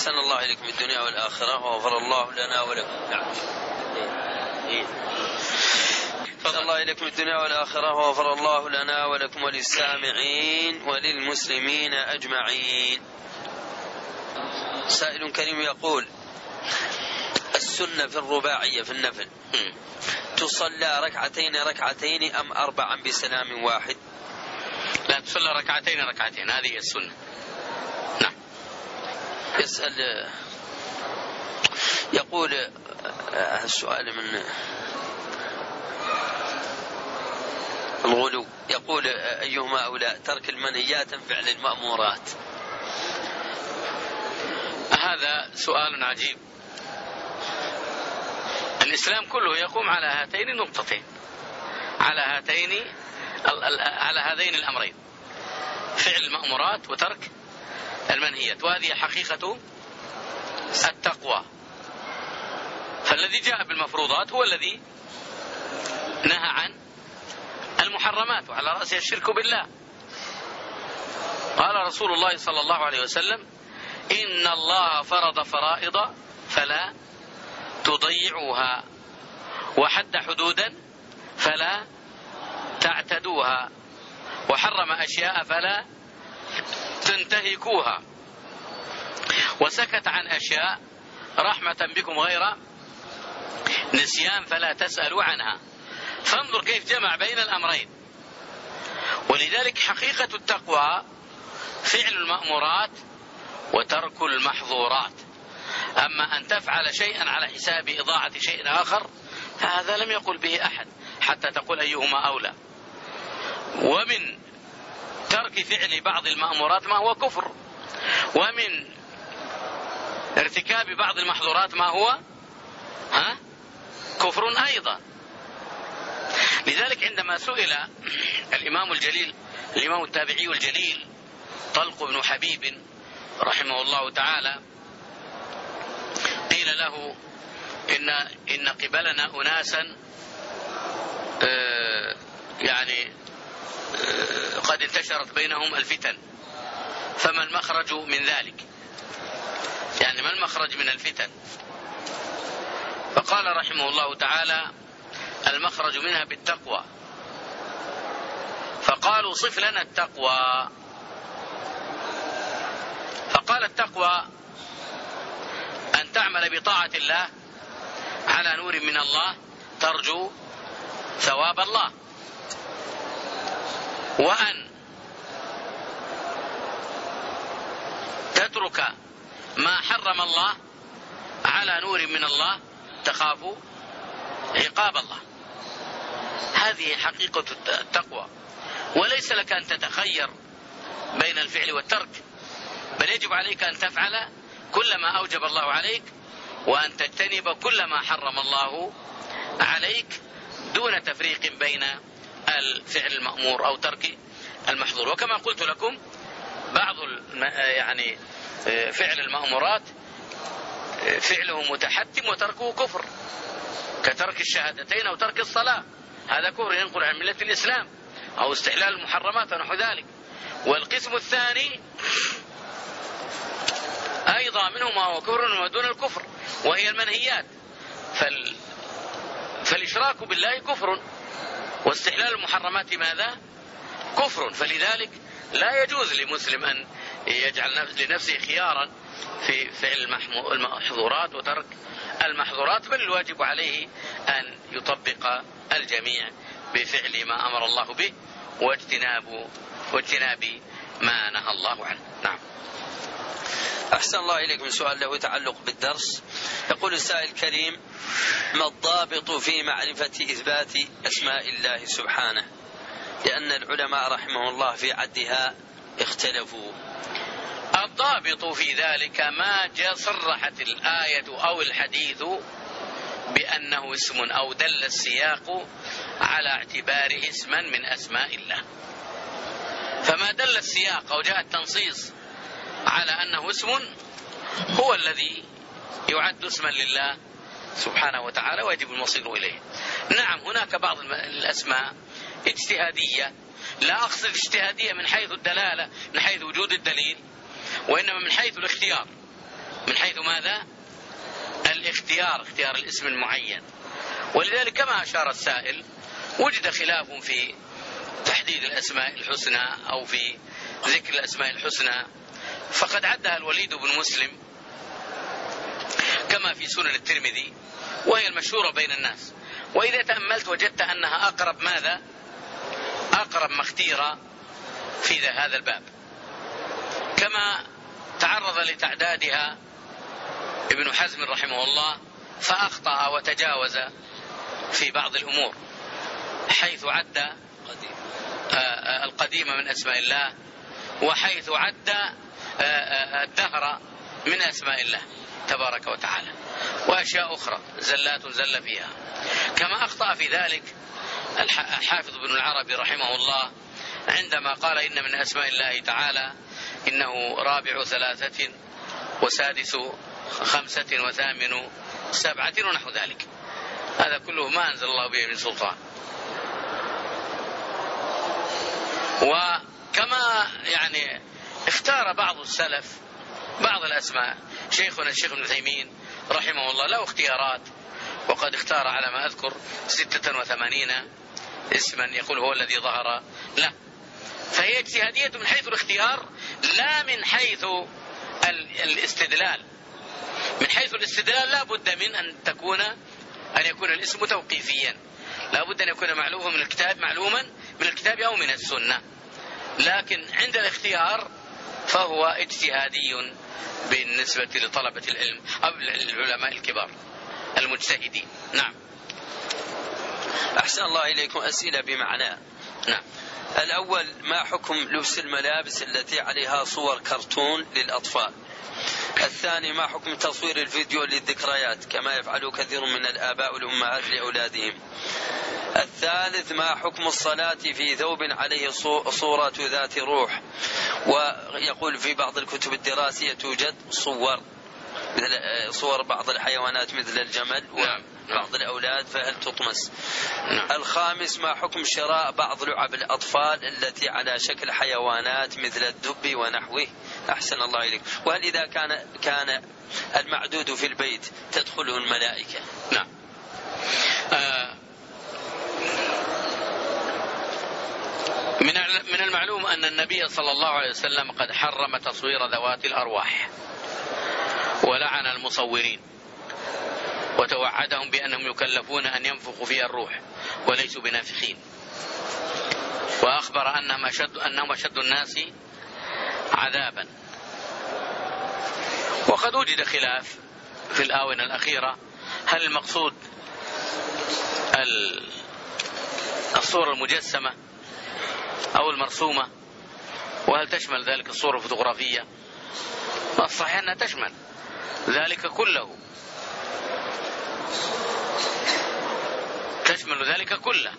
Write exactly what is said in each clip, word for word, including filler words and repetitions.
أحسن الله إليكم الدنيا والآخرة وغفر الله لنا ولكم. نعم. أحسن الله إليكم الدنيا والآخرة وغفر الله لنا ولكم وللسامعين وللمسلمين أجمعين. سائل كريم يقول: السنة في الرباعية في النفل تصلى ركعتين ركعتين أم أربعا بسلام واحد؟ لا، تصلى ركعتين ركعتين، هذه السنة. نعم. يسأل يقول السؤال من الغلو، يقول: أيهما أولى، ترك المنهيات أم فعل المأمورات؟ هذا سؤال عجيب. الإسلام كله يقوم على هاتين النقطتين، على هاتين على هذين الأمرين، فعل المأمورات وترك المنهيات، وهذه حقيقة التقوى. فالذي جاء بالمفروضات هو الذي نهى عن المحرمات، وعلى رأسها الشرك بالله. قال رسول الله صلى الله عليه وسلم: إن الله فرض فرائض فلا تضيعوها، وحد حدودا فلا تعتدوها، وحرم أشياء فلا تنتهكوها، وسكت عن أشياء رحمة بكم غير نسيان فلا تسألوا عنها. فانظر كيف جمع بين الأمرين. ولذلك حقيقة التقوى فعل المأمورات وترك المحظورات. أما أن تفعل شيئا على حساب إضاعة شيء آخر هذا لم يقل به أحد، حتى تقول أيهما أولى. ومن ترك فعل بعض المأمورات ما هو كفر، ومن ارتكاب بعض المحظورات ما هو ها كفر أيضا. لذلك عندما سئل الإمام الجليل الإمام التابعي الجليل طلق بن حبيب رحمه الله تعالى، قيل له إن إن قبلنا أناسا يعني قد انتشرت بينهم الفتن، فما المخرج من ذلك؟ يعني ما المخرج من الفتن؟ فقال رحمه الله تعالى: المخرج منها بالتقوى. فقالوا: صف لنا التقوى. فقال: التقوى أن تعمل بطاعة الله على نور من الله ترجو ثواب الله، وأن تترك ما حرم الله على نور من الله تخاف عقاب الله. هذه حقيقة التقوى. وليس لك أن تتخير بين الفعل والترك، بل يجب عليك أن تفعل كل ما أوجب الله عليك، وأن تجتنب كل ما حرم الله عليك، دون تفريق بين الفعل المأمور أو ترك المحظور. وكما قلت لكم بعض يعني فعل المأمورات فعله متحتم وتركه كفر، كترك الشهادتين أو ترك الصلاة، هذا كفر ينقل عن ملة الإسلام، أو استحلال المحرمات ونحو ذلك. والقسم الثاني أيضا منه ما هو كفر ودون الكفر، وهي المنهيات. فال... فالإشراك بالله كفر، واستحلال المحرمات ماذا؟ كفر. فلذلك لا يجوز لمسلم أن يجعل لنفسه خيارا في فعل المحظورات وترك المحظورات، بل الواجب عليه أن يطبق الجميع بفعل ما أمر الله به واجتناب واجتناب ما نهى الله عنه. نعم. أحسن الله إليكم. سؤال له تعلق بالدرس. يقول السائل الكريم: ما الضابط في معرفة إثبات أسماء الله سبحانه؟ لأن العلماء رحمه الله في عدها اختلفوا. الضابط في ذلك ما جاء صرحت الآية أو الحديث بأنه اسم، أو دل السياق على اعتباره اسما من أسماء الله. فما دل السياق أو جاء التنصيص على أنه اسم هو الذي يعد اسما لله سبحانه وتعالى ويجب المصير إليه. نعم، هناك بعض الأسماء اجتهادية، لا أقصد اجتهادية من حيث الدلالة من حيث وجود الدليل، وإنما من حيث الاختيار. من حيث ماذا؟ الاختيار، اختيار الاسم المعين. ولذلك كما أشار السائل وجد خلاف في تحديد الأسماء الحسنى أو في ذكر الأسماء الحسنى، فقد عدها الوليد بن مسلم كما في سنن الترمذي، وهي المشهورة بين الناس. وإذا تأملت وجدت أنها أقرب ماذا؟ أقرب ما اختير في هذا الباب، كما تعرض لتعدادها ابن حزم رحمه الله فأخطأ وتجاوز في بعض الأمور، حيث عد القديم من أسماء الله، وحيث عد الدهر من أسماء الله تبارك وتعالى، وأشياء أخرى زلات زل فيها. كما أخطأ في ذلك الحافظ بن العربي رحمه الله عندما قال إن من أسماء الله تعالى إنه رابع ثلاثة وسادس خمسة وثامن سبعة ونحو ذلك. هذا كله ما أنزل الله به من سلطان. وكما يعني اختار بعض السلف بعض الأسماء، شيخنا الشيخ ابن تيمية رحمه الله له اختيارات، وقد اختار على ما أذكر ستة وثمانين اسما يقول هو الذي ظهر له. فهي اجتهادية من حيث الاختيار لا من حيث الاستدلال. من حيث الاستدلال لا بد من أن تكون أن يكون الاسم توقيفيا، لا بد أن يكون معلوما من الكتاب معلوما من الكتاب أو من السنة. لكن عند الاختيار فهو اجتهادي بالنسبة لطلبة العلم أو العلماء الكبار المجتهدين. نعم. أحسن الله إليكم. أسئلة بمعنى. نعم. الأول: ما حكم لبس الملابس التي عليها صور كرتون للأطفال؟ الثاني: ما حكم تصوير الفيديو للذكريات كما يفعل كثير من الآباء والأمهات لأولادهم؟ الثالث: ما حكم الصلاة في ثوب عليه صورة ذات روح؟ ويقول في بعض الكتب الدراسية توجد صور مثل صور بعض الحيوانات مثل الجمل وبعض الأولاد، فهل تطمس؟ الخامس: ما حكم شراء بعض لعب الأطفال التي على شكل حيوانات مثل الدب ونحوه؟ أحسن الله إليك. وهل إذا كان كان المعدود في البيت تدخله الملائكة؟ نعم. آه من المعلوم أن النبي صلى الله عليه وسلم قد حرم تصوير ذوات الأرواح، ولعن المصورين، وتوعدهم بأنهم يكلفون أن ينفخوا فيها الروح وليسوا بنافخين، وأخبر أنهم أشد, أنهم أشد الناس عذابا. وقد وجد خلاف في الآونة الأخيرة هل المقصود الصورة المجسمة أو المرسومة، وهل تشمل ذلك الصورة الفوتوغرافية؟ الصحيح أنها تشمل ذلك كله، تشمل ذلك كله،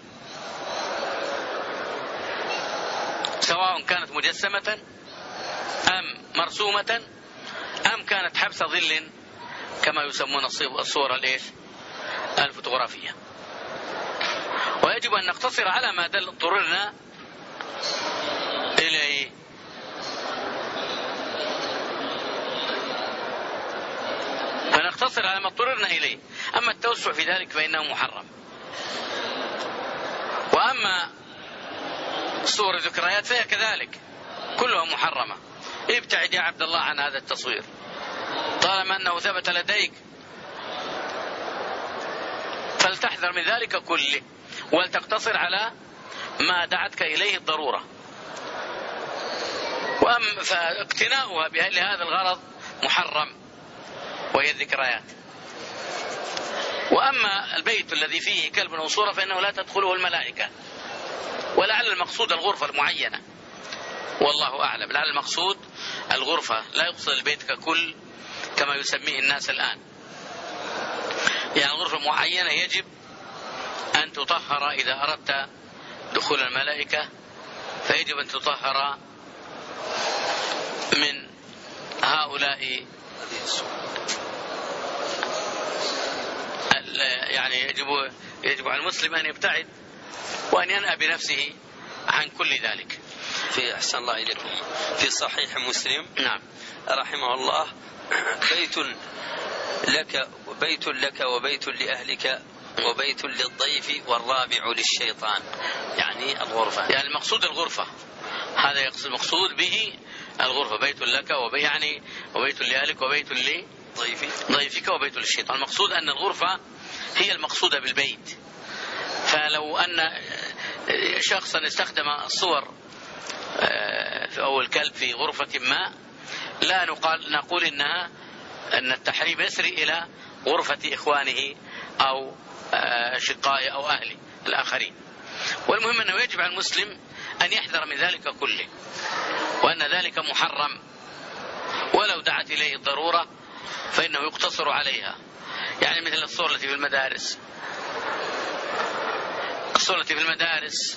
سواء كانت مجسمة أم مرسومة أم كانت حبس ظل كما يسمون الصورة الإيش الفوتوغرافية. ويجب أن نقتصر على ما دل اضطررنا إليه. فنقتصر على ما اضطررنا إليه. أما التوسع في ذلك فإنه محرم. وأما صور الذكريات فهي كذلك كلها محرمة. ابتعد يا عبد الله عن هذا التصوير طالما أنه ثبت لديك، فلتحذر من ذلك كله، ولتقتصر على ما دعتك إليه الضرورة. وأما فاقتناؤها لهذا الغرض محرم، وهي الذكريات. وأما البيت الذي فيه كلب أو صورة فإنه لا تدخله الملائكة، ولعل المقصود الغرفة المعينة، والله أعلم. لعل المقصود الغرفة، لا يقصد البيت ككل كما يسميه الناس الآن. يعني الغرفة معينة يجب أن تطهر إذا أردت دخول الملائكة، فيجب أن تطهر من هؤلاء. يعني يجب يجب على المسلم أن يبتعد وأن ينأى بنفسه عن كل ذلك. في أحسن الله إليكم في صحيح مسلم نعم رحمه الله بيت لك بيت لك وبيت لأهلك وبيت للضيف والرابع للشيطان، يعني الغرفة، يعني المقصود الغرفة، هذا يقصد المقصود به الغرفة، بيت لك وبي يعني وبيت لأهلك وبيت لضيفك وبيت للشيطان. المقصود أن الغرفة هي المقصودة بالبيت. فلو أن شخصا استخدم الصور أو الكلب في غرفة ما لا نقال نقول إنها أن التحريم يسري إلى غرفة إخوانه أو شقائه أو أهله الآخرين. والمهم أنه يجب على المسلم أن يحذر من ذلك كله، وأن ذلك محرم، ولو دعت إليه الضرورة فإنه يقتصر عليها. يعني مثل الصور التي في المدارس، الصور التي في المدارس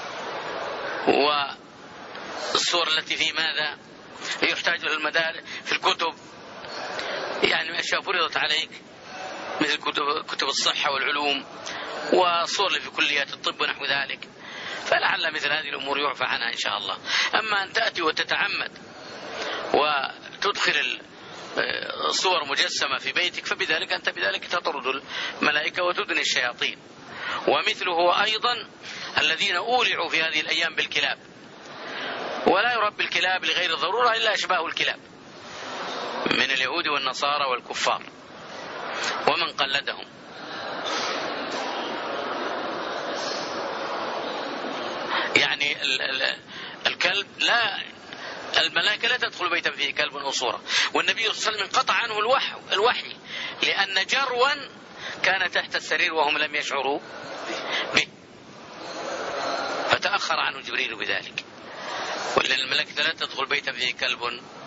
والصور التي في ماذا يحتاج إلى المدارس في الكتب، يعني أشياء فرضت عليك مثل كتب, كتب الصحة والعلوم والصور اللي في كليات الطب ونحو ذلك، فلعل مثل هذه الأمور يعفى عنها إن شاء الله. أما أن تأتي وتتعمد وتدخل صور مجسمة في بيتك فبذلك أنت بذلك تطرد الملائكة وتدني الشياطين. ومثله هو أيضا الذين أولعوا في هذه الأيام بالكلاب، ولا يربي الكلاب لغير الضرورة إلا أشباه الكلاب من اليهود والنصارى والكفار ومن قلدهم. يعني ال ال الكلب لا الملائكة لا تدخل بيتا فيه كلب أو صورة. والنبي صلى الله عليه وسلم قطع عنه الوحي, الوحي لأن جروا كان تحت السرير وهم لم يشعروا به، فتأخر عنه جبريل بذلك. ولأن الملائكة لا تدخل بيتا فيه كلب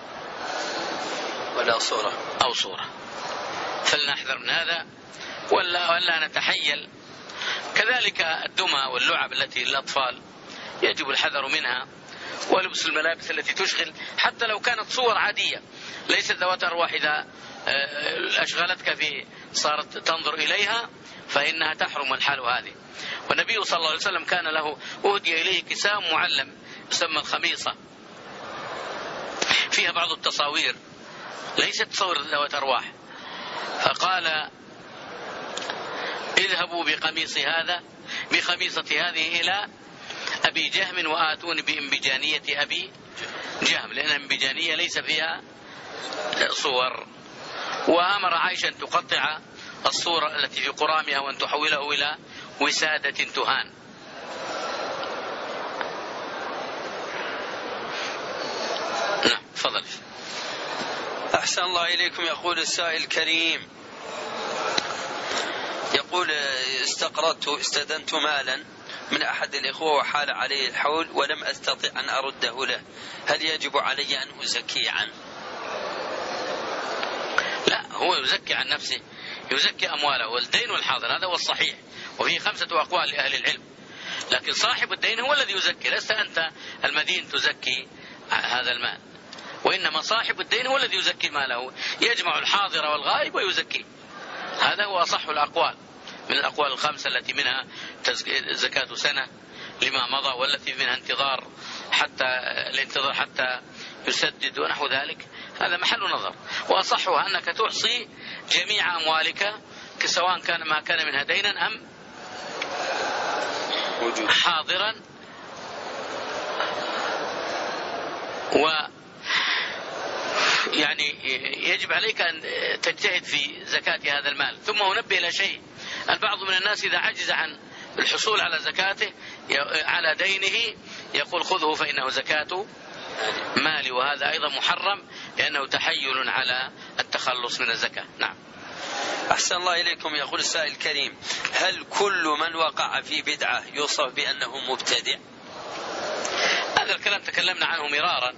ولا صورة أو صورة. فلنحذر من هذا ولا, ولا نتحيل. كذلك الدمى واللعب التي للأطفال يجب الحذر منها، ولبس الملابس التي تشغل حتى لو كانت صور عادية ليست ذوات أرواح، إذا أشغلتك في صارت تنظر إليها فإنها تحرم الحال هذه. والنبي صلى الله عليه وسلم كان له أهدي إليه كساء معلم يسمى الخميصة، فيها بعض التصاوير ليست صور ذوات أرواح، فقال اذهبوا بقميص هذا بخميصة هذه إلى أبي جهم وآتون بإنبجانية أبي جهم، لأن الإنبجانية ليس فيها صور. وأمر عائشة أن تقطع الصورة التي في قرامها وأن تحوله إلى وسادة تهان. نعم فضل. أحسن الله إليكم. يقول السائل الكريم، يقول استقرضت استدنت مالا من أحد الإخوة وحال عليه الحول ولم أستطع أن أرده له، هل يجب علي أن أزكي عنه؟ لا، هو يزكي عن نفسه، يزكي أمواله والدين والحاضر، هذا هو الصحيح، وفيه خمسة أقوال لأهل العلم. لكن صاحب الدين هو الذي يزكي، لست أنت المدين تزكي هذا المال، وإنما صاحب الدين هو الذي يزكي ماله، يجمع الحاضر والغائب ويزكي. هذا هو أصح الأقوال من الأقوال الخمسة التي منها زكاة سنة لما مضى، والتي منها انتظار حتى الانتظار حتى يسدد ونحو ذلك. هذا محل نظر، وأصحها أنك تحصي جميع أموالك سواء كان ما كان منها دينا أم حاضرا. و يعني يجب عليك أن تجتهد في زكاة هذا المال. ثم أنبه إلى شيء، البعض من الناس إذا عجز عن الحصول على زكاته على دينه يقول خذه فإنه زكاة مالي، وهذا أيضا محرم لأنه تحيل على التخلص من الزكاة. نعم. أحسن الله إليكم. يقول السائل الكريم، هل كل من وقع في بدعة يوصف بأنه مبتدع؟ هذا الكلام تكلمنا عنه مرارا،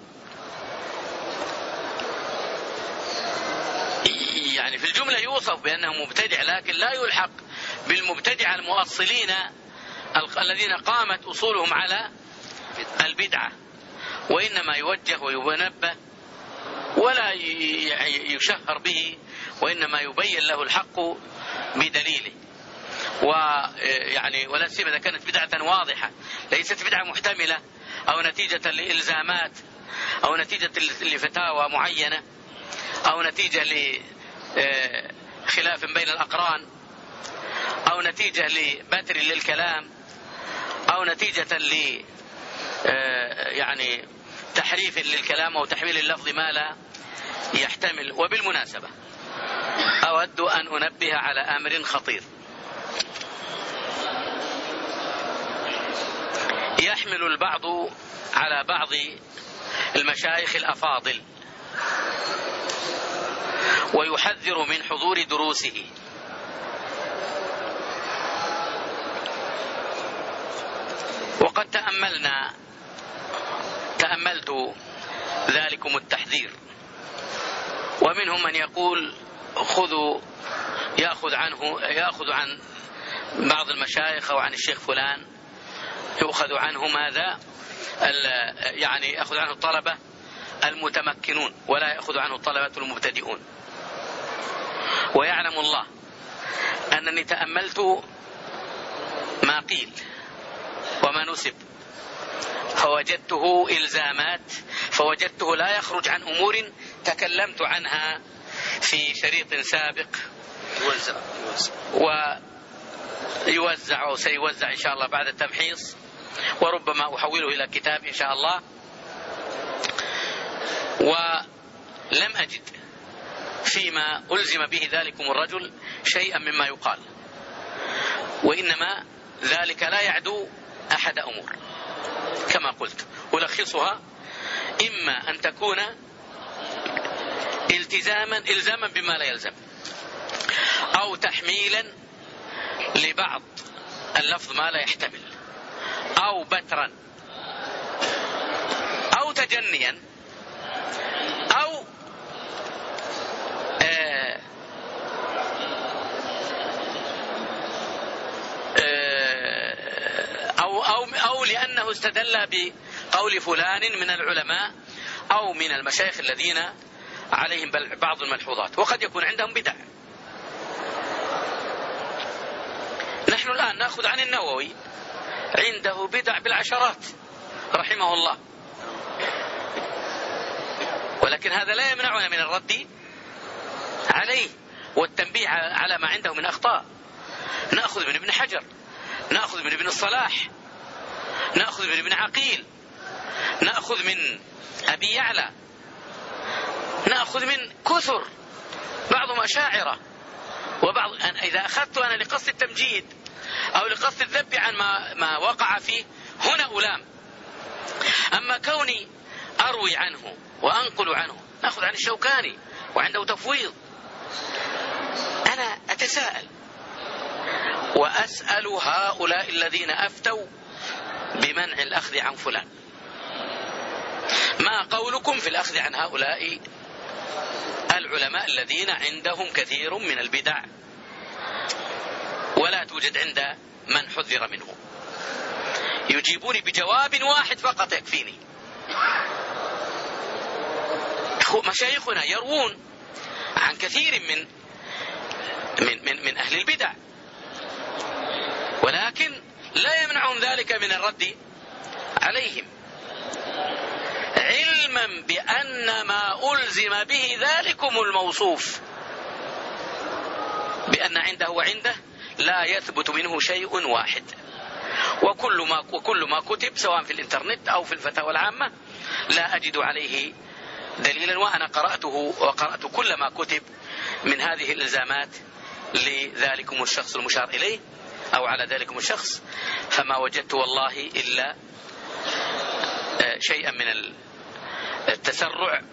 يعني في الجملة يوصف بأنه مبتدع، لكن لا يلحق بالمبتدع المؤصلين الذين قامت أصولهم على البدعة، وإنما يوجه وينبه ولا يشهر به، وإنما يبين له الحق بدليله. ويعني ولا سيما إذا كانت بدعة واضحة ليست بدعة محتملة أو نتيجة لإلزامات أو نتيجة لفتاوى معينة أو نتيجة لخلاف بين الأقران أو نتيجة لبتر للكلام أو نتيجة ل يعني تحريف للكلام أو تحويل اللفظ ما لا يحتمل. وبالمناسبة أود أن أنبه على أمر خطير. يحمل البعض على بعض المشايخ الأفاضل ويحذر من حضور دروسه، وقد تأملنا تأملت ذلكم التحذير، ومنهم من يقول خذوا يأخذ عنه يأخذ عن بعض المشايخ أو عن الشيخ فلان يؤخذ عنه ماذا يعني يأخذ عنه الطلبة المتمكنون ولا يأخذ عنه الطلبة المبتدئون. ويعلم الله أنني تأملت ما قيل وما نسب فوجدته إلزامات، فوجدته لا يخرج عن أمور تكلمت عنها في شريط سابق يوزع ويوزع أو سيوزع إن شاء الله بعد التمحيص، وربما أحوله إلى كتاب إن شاء الله. ولم أجد فيما ألزم به ذلكم الرجل شيئا مما يقال، وإنما ذلك لا يعدو أحد أمور كما قلت. ألخصها: إما أن تكون التزاما إلزاما بما لا يلزم، أو تحميلا لبعض اللفظ ما لا يحتمل، أو بترا، أو تجنيا، أو آه آه أو, أو, أو لأنه استدل بقول فلان من العلماء أو من المشايخ الذين عليهم بعض الملحوظات، وقد يكون عندهم بدع. نحن الآن نأخذ عن النووي عنده بدع بالعشرات رحمه الله، ولكن هذا لا يمنعنا من الرد عليه والتنبيه على ما عنده من أخطاء. نأخذ من ابن حجر، نأخذ من ابن الصلاح، نأخذ من ابن عقيل، نأخذ من أبي يعلى، نأخذ من كثر، بعضهم أشاعرة وبعض. إذا أخذت أنا لقصد التمجيد أو لقصد الذب عن ما, ما وقع فيه هنا ألام. أما كوني أروي عنه وأنقل عنه، نأخذ عن الشوكاني وعنده تفويض، أنا أتساءل وأسأل هؤلاء الذين أفتوا بمنع الأخذ عن فلان، ما قولكم في الأخذ عن هؤلاء العلماء الذين عندهم كثير من البدع ولا توجد عند من حذر منه؟ يجيبوني بجواب واحد فقط يكفيني. مشايخنا يروون عن كثير من من من, من أهل البدع، ولكن لا يمنعهم ذلك من الرد عليهم، علما بأن ما ألزم به ذلكم الموصوف بأن عنده وعنده لا يثبت منه شيء واحد، وكل ما وكل ما كتب سواء في الإنترنت أو في الفتاوى العامة لا أجد عليه دليلا. وأنا قرأته وقرأت كل ما كتب من هذه الإلزامات لذلكم الشخص المشار إليه أو على ذلكم الشخص، فما وجدت والله إلا شيئا من التسرع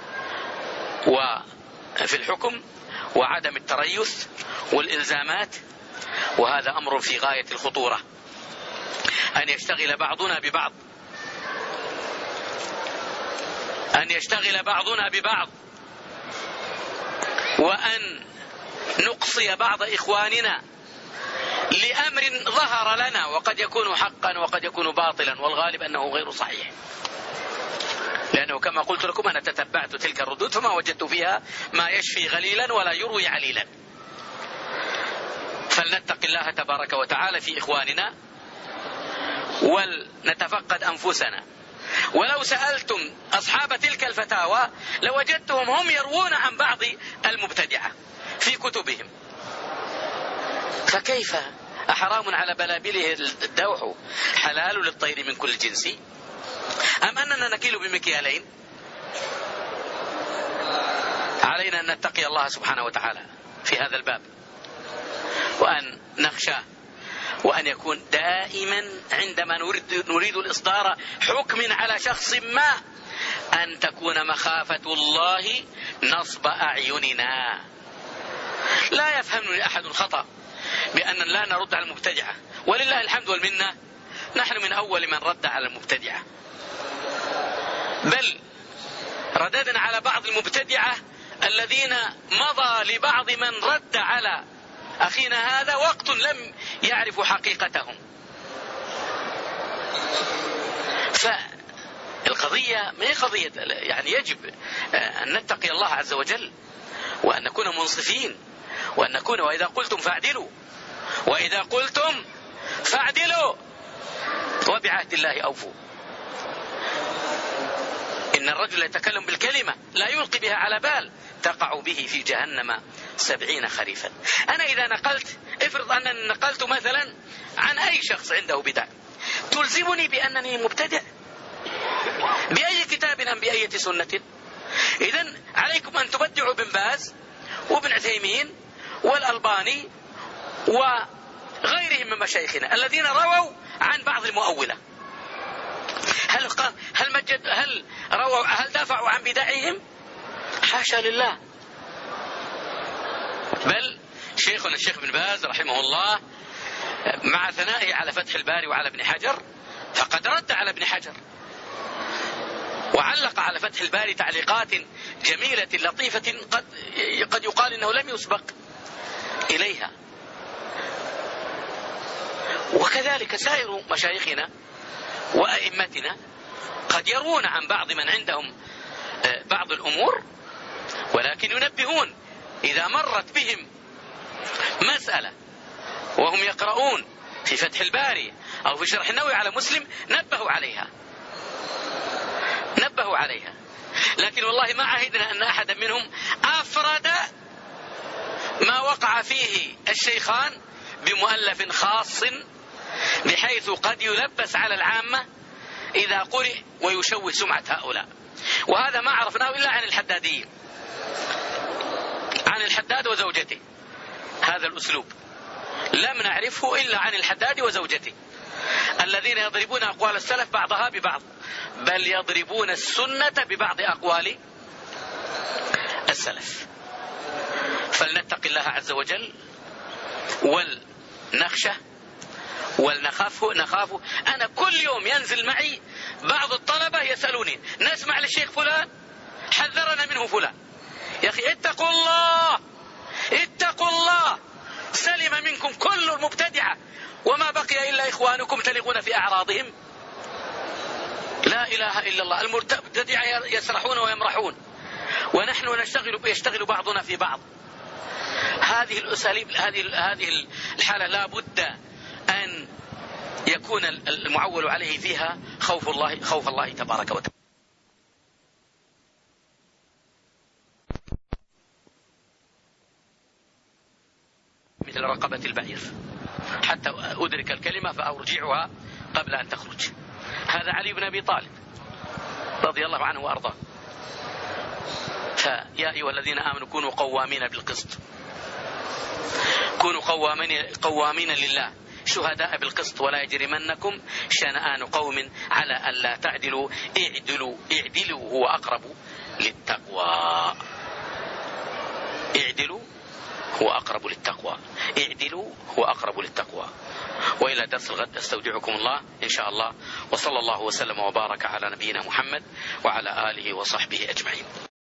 وفي الحكم وعدم التريث والإلزامات، وهذا أمر في غاية الخطورة. أن يشتغل بعضنا ببعض أن يشتغل بعضنا ببعض وأن نقصي بعض إخواننا لأمر ظهر لنا وقد يكون حقا وقد يكون باطلا، والغالب أنه غير صحيح، لأنه كما قلت لكم أنا تتبعت تلك الردود فما وجدت فيها ما يشفي غليلا ولا يروي عليلا. فلنتق الله تبارك وتعالى في إخواننا ولنتفقد أنفسنا. ولو سألتم أصحاب تلك الفتاوى لوجدتهم هم يروون عن بعض المبتدعة في كتبهم. فكيف أحرام على بلابله الدوح حلال للطير من كل جنس، أم أننا نكيل بمكيالين؟ علينا أن نتقي الله سبحانه وتعالى في هذا الباب، وأن نخشى، وأن يكون دائما عندما نريد, نريد الإصدار حكم على شخص ما أن تكون مخافة الله نصب أعيننا. لا يفهمني أحد خطأ بأن لا نرد على المبتدعة، ولله الحمد والمنة نحن من أول من رد على المبتدعة، بل رددنا على بعض المبتدعة الذين مضى لبعض من رد على أخينا هذا وقت لم يعرفوا حقيقتهم. فالقضية ما هي قضية، يعني يجب أن نتقي الله عز وجل، وأن نكون منصفين، وأن نكون وإذا قلتم فاعدلوا، وإذا قلتم فاعدلوا، وبعهد الله أوفوا. إن الرجل يتكلم بالكلمة لا يلقي بها على بال تقع به في جهنم سبعين خريفا. أنا إذا نقلت، افرض أنني نقلت مثلا عن أي شخص عنده بدع، تلزمني بأنني مبتدع بأي كتاب أم بأي سنة؟ إذن عليكم أن تبدعوا بن باز وابن عثيمين والألباني وغيرهم من مشايخنا الذين رووا عن بعض المؤولة. هل هل مجد هل رووا هل دافعوا عن بدعهم؟ حاشا لله. بل شيخنا الشيخ بن باز رحمه الله مع ثنائه على فتح الباري وعلى ابن حجر فقد رد على ابن حجر، وعلق على فتح الباري تعليقات جميلة لطيفة قد قد يقال إنه لم يسبق إليها. وكذلك سائر مشايخنا وأئمتنا قد يرون عن بعض من عندهم بعض الأمور، ولكن ينبهون إذا مرت بهم مسألة وهم يقرؤون في فتح الباري أو في شرح النووي على مسلم نبهوا عليها نبهوا عليها لكن والله ما عهدنا أن أحدا منهم أفرد ما وقع فيه الشيخان بمؤلف خاص بحيث قد يلبس على العامة إذا قرئ ويشوه سمعة هؤلاء. وهذا ما عرفناه إلا عن الحداديين، عن الحداد وزوجته. هذا الأسلوب لم نعرفه إلا عن الحداد وزوجته الذين يضربون أقوال السلف بعضها ببعض، بل يضربون السنة ببعض أقوال السلف. فلنتق الله عز وجل ولنخشى ولنخافه نخافه. أنا كل يوم ينزل معي بعض الطلبة يسألوني نسمع للشيخ فلان حذرنا منه فلان. يا أخي اتقوا الله اتقوا الله، سلم منكم كل المبتدعة وما بقي إلا إخوانكم تلغون في أعراضهم. لا إله إلا الله. المبتدعة يسرحون ويمرحون ونحن نشتغل يشتغل بعضنا في بعض. هذه الأساليب هذه هذه الحالة لا بد أن يكون المعول عليه فيها خوف الله خوف الله تبارك وتعالى. مثل رقبة البعير حتى أدرك الكلمة فأرجعها قبل أن تخرج. هذا علي بن أبي طالب رضي الله عنه وأرضاه. فيا أيها الذين آمنوا كونوا قوامين بالقسط، كونوا قوامين قوامين لله شهداء بالقسط ولا يجرمنكم شنآن قوم على ألا تعدلوا اعدلوا اعدلوا هو أقرب للتقوى. اعدلوا هو أقرب للتقوى اعدلوا هو أقرب للتقوى. وإلى درس الغد أستودعكم الله إن شاء الله، وصلى الله وسلم وبارك على نبينا محمد وعلى آله وصحبه أجمعين.